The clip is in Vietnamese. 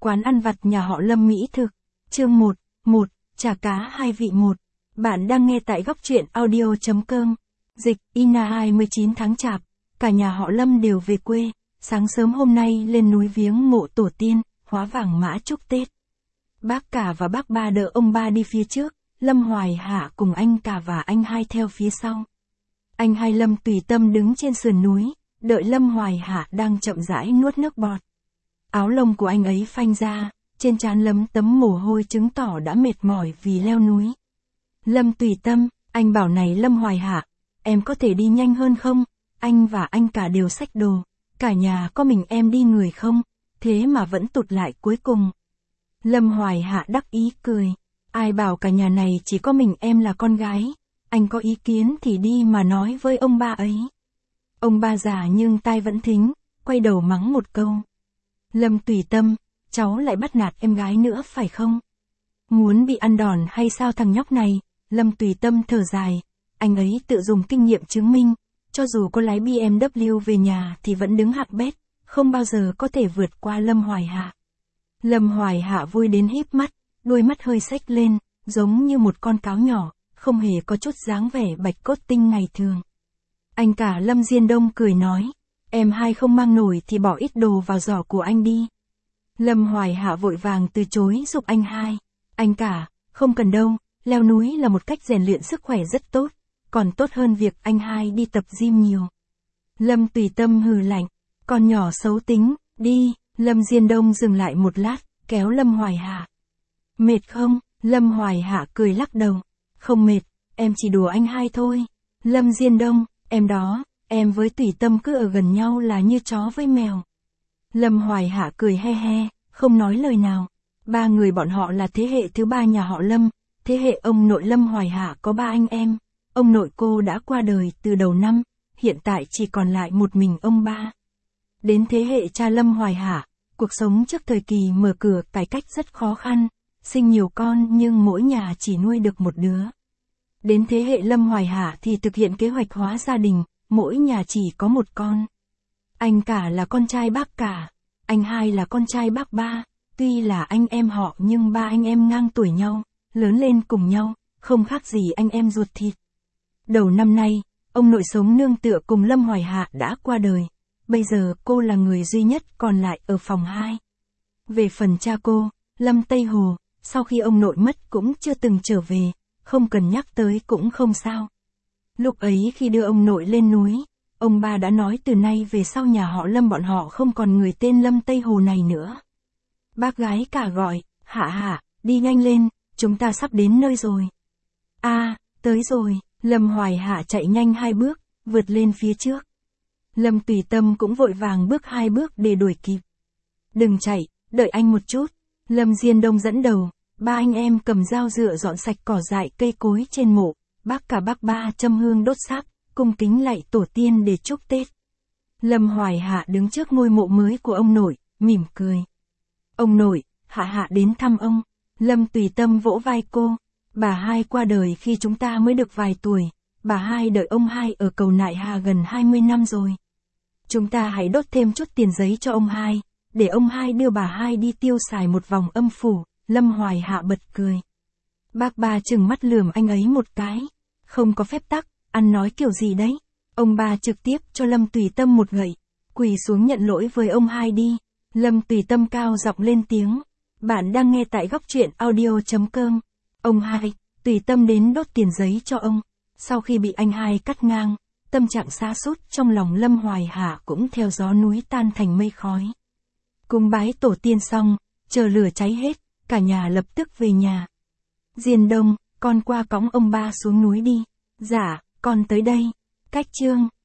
Quán ăn vặt nhà họ Lâm mỹ thực. Chương 1, chả cá hai vị 1. Bạn đang nghe tại góc truyện audio.com. Dịch, Ina 29 tháng Chạp, cả nhà họ Lâm đều về quê, sáng sớm hôm nay lên núi viếng mộ tổ tiên, hóa vàng mã chúc Tết. Bác cả và bác ba đỡ ông ba đi phía trước, Lâm Hoài Hạ cùng anh cả và anh hai theo phía sau. Anh hai Lâm tùy tâm đứng trên sườn núi, đợi Lâm Hoài Hạ đang chậm rãi nuốt nước bọt. Áo lông của anh ấy phanh ra, trên trán lấm tấm mồ hôi chứng tỏ đã mệt mỏi vì leo núi. Lâm tùy tâm, anh bảo này Lâm Hoài Hạ, em có thể đi nhanh hơn không? Anh và anh cả đều xách đồ, cả nhà có mình em đi người không? Thế mà vẫn tụt lại cuối cùng. Lâm Hoài Hạ đắc ý cười, ai bảo cả nhà này chỉ có mình em là con gái, anh có ý kiến thì đi mà nói với ông ba ấy. Ông ba già nhưng tai vẫn thính, quay đầu mắng một câu. Lâm tùy tâm, cháu lại bắt nạt em gái nữa phải không? Muốn bị ăn đòn hay sao thằng nhóc này? Lâm tùy tâm thở dài, anh ấy tự dùng kinh nghiệm chứng minh, cho dù có lái BMW về nhà thì vẫn đứng hạng bét, không bao giờ có thể vượt qua Lâm Hoài Hạ. Lâm Hoài Hạ vui đến híp mắt, đôi mắt hơi xếch lên, giống như một con cáo nhỏ, không hề có chút dáng vẻ bạch cốt tinh ngày thường. Anh cả Lâm Diên Đông cười nói, em hai không mang nổi thì bỏ ít đồ vào giỏ của anh đi. Lâm Hoài Hạ vội vàng từ chối giúp anh hai. Anh cả, không cần đâu, leo núi là một cách rèn luyện sức khỏe rất tốt, còn tốt hơn việc anh hai đi tập gym nhiều. Lâm tùy tâm hừ lạnh, con nhỏ xấu tính, đi. Lâm Diên Đông dừng lại một lát, kéo Lâm Hoài Hạ. Mệt không? Lâm Hoài Hạ cười lắc đầu. Không mệt, em chỉ đùa anh hai thôi. Lâm Diên Đông, em đó, em với tùy tâm cứ ở gần nhau là như chó với mèo. Lâm Hoài Hạ cười he he, không nói lời nào. Ba người bọn họ là thế hệ thứ ba nhà họ Lâm, thế hệ ông nội Lâm Hoài Hạ có ba anh em. Ông nội cô đã qua đời từ đầu năm, hiện tại chỉ còn lại một mình ông ba. Đến thế hệ cha Lâm Hoài Hạ, cuộc sống trước thời kỳ mở cửa cải cách rất khó khăn, sinh nhiều con nhưng mỗi nhà chỉ nuôi được một đứa. Đến thế hệ Lâm Hoài Hạ thì thực hiện kế hoạch hóa gia đình, mỗi nhà chỉ có một con. Anh cả là con trai bác cả, anh hai là con trai bác ba, tuy là anh em họ nhưng ba anh em ngang tuổi nhau, lớn lên cùng nhau, không khác gì anh em ruột thịt. Đầu năm nay, ông nội sống nương tựa cùng Lâm Hoài Hạ đã qua đời. Bây giờ cô là người duy nhất còn lại ở phòng 2. Về phần cha cô, Lâm Tây Hồ, sau khi ông nội mất cũng chưa từng trở về, không cần nhắc tới cũng không sao. Lúc ấy khi đưa ông nội lên núi, ông ba đã nói từ nay về sau nhà họ Lâm bọn họ không còn người tên Lâm Tây Hồ này nữa. Bác gái cả gọi, Hạ Hạ, đi nhanh lên, chúng ta sắp đến nơi rồi. Tới rồi. Lâm Hoài Hạ chạy nhanh 2 bước, vượt lên phía trước. Lâm tùy tâm cũng vội vàng bước 2 bước để đuổi kịp. Đừng chạy, đợi anh một chút. Lâm Diên Đông dẫn đầu, ba anh em cầm dao dựa dọn sạch cỏ dại cây cối trên mộ. Bác cả bác ba châm hương đốt sáp, cung kính lạy tổ tiên để chúc Tết. Lâm Hoài Hạ đứng trước ngôi mộ mới của ông nội, mỉm cười. Ông nội, Hạ Hạ đến thăm ông. Lâm tùy tâm vỗ vai cô. Bà hai qua đời khi chúng ta mới được vài tuổi, bà hai đợi ông hai ở cầu Nại Hà gần 20 năm rồi. Chúng ta hãy đốt thêm chút tiền giấy cho ông hai, để ông hai đưa bà hai đi tiêu xài một vòng âm phủ. Lâm Hoài Hạ bật cười. Bác ba trừng mắt lườm anh ấy một cái. Không có phép tắc, ăn nói kiểu gì đấy. Ông ba trực tiếp cho Lâm tùy tâm một gậy, quỳ xuống nhận lỗi với ông hai đi. Lâm tùy tâm cao giọng lên tiếng. Bạn đang nghe tại góc truyện audio.com. Ông hai, tùy tâm đến đốt tiền giấy cho ông. Sau khi bị anh hai cắt ngang, tâm trạng sa sút trong lòng Lâm Hoài Hạ cũng theo gió núi tan thành mây khói. Cúng bái tổ tiên xong, chờ lửa cháy hết, cả nhà lập tức về nhà. Diên Đông, con qua cõng ông ba xuống núi đi. Dạ, con tới đây. Cách chương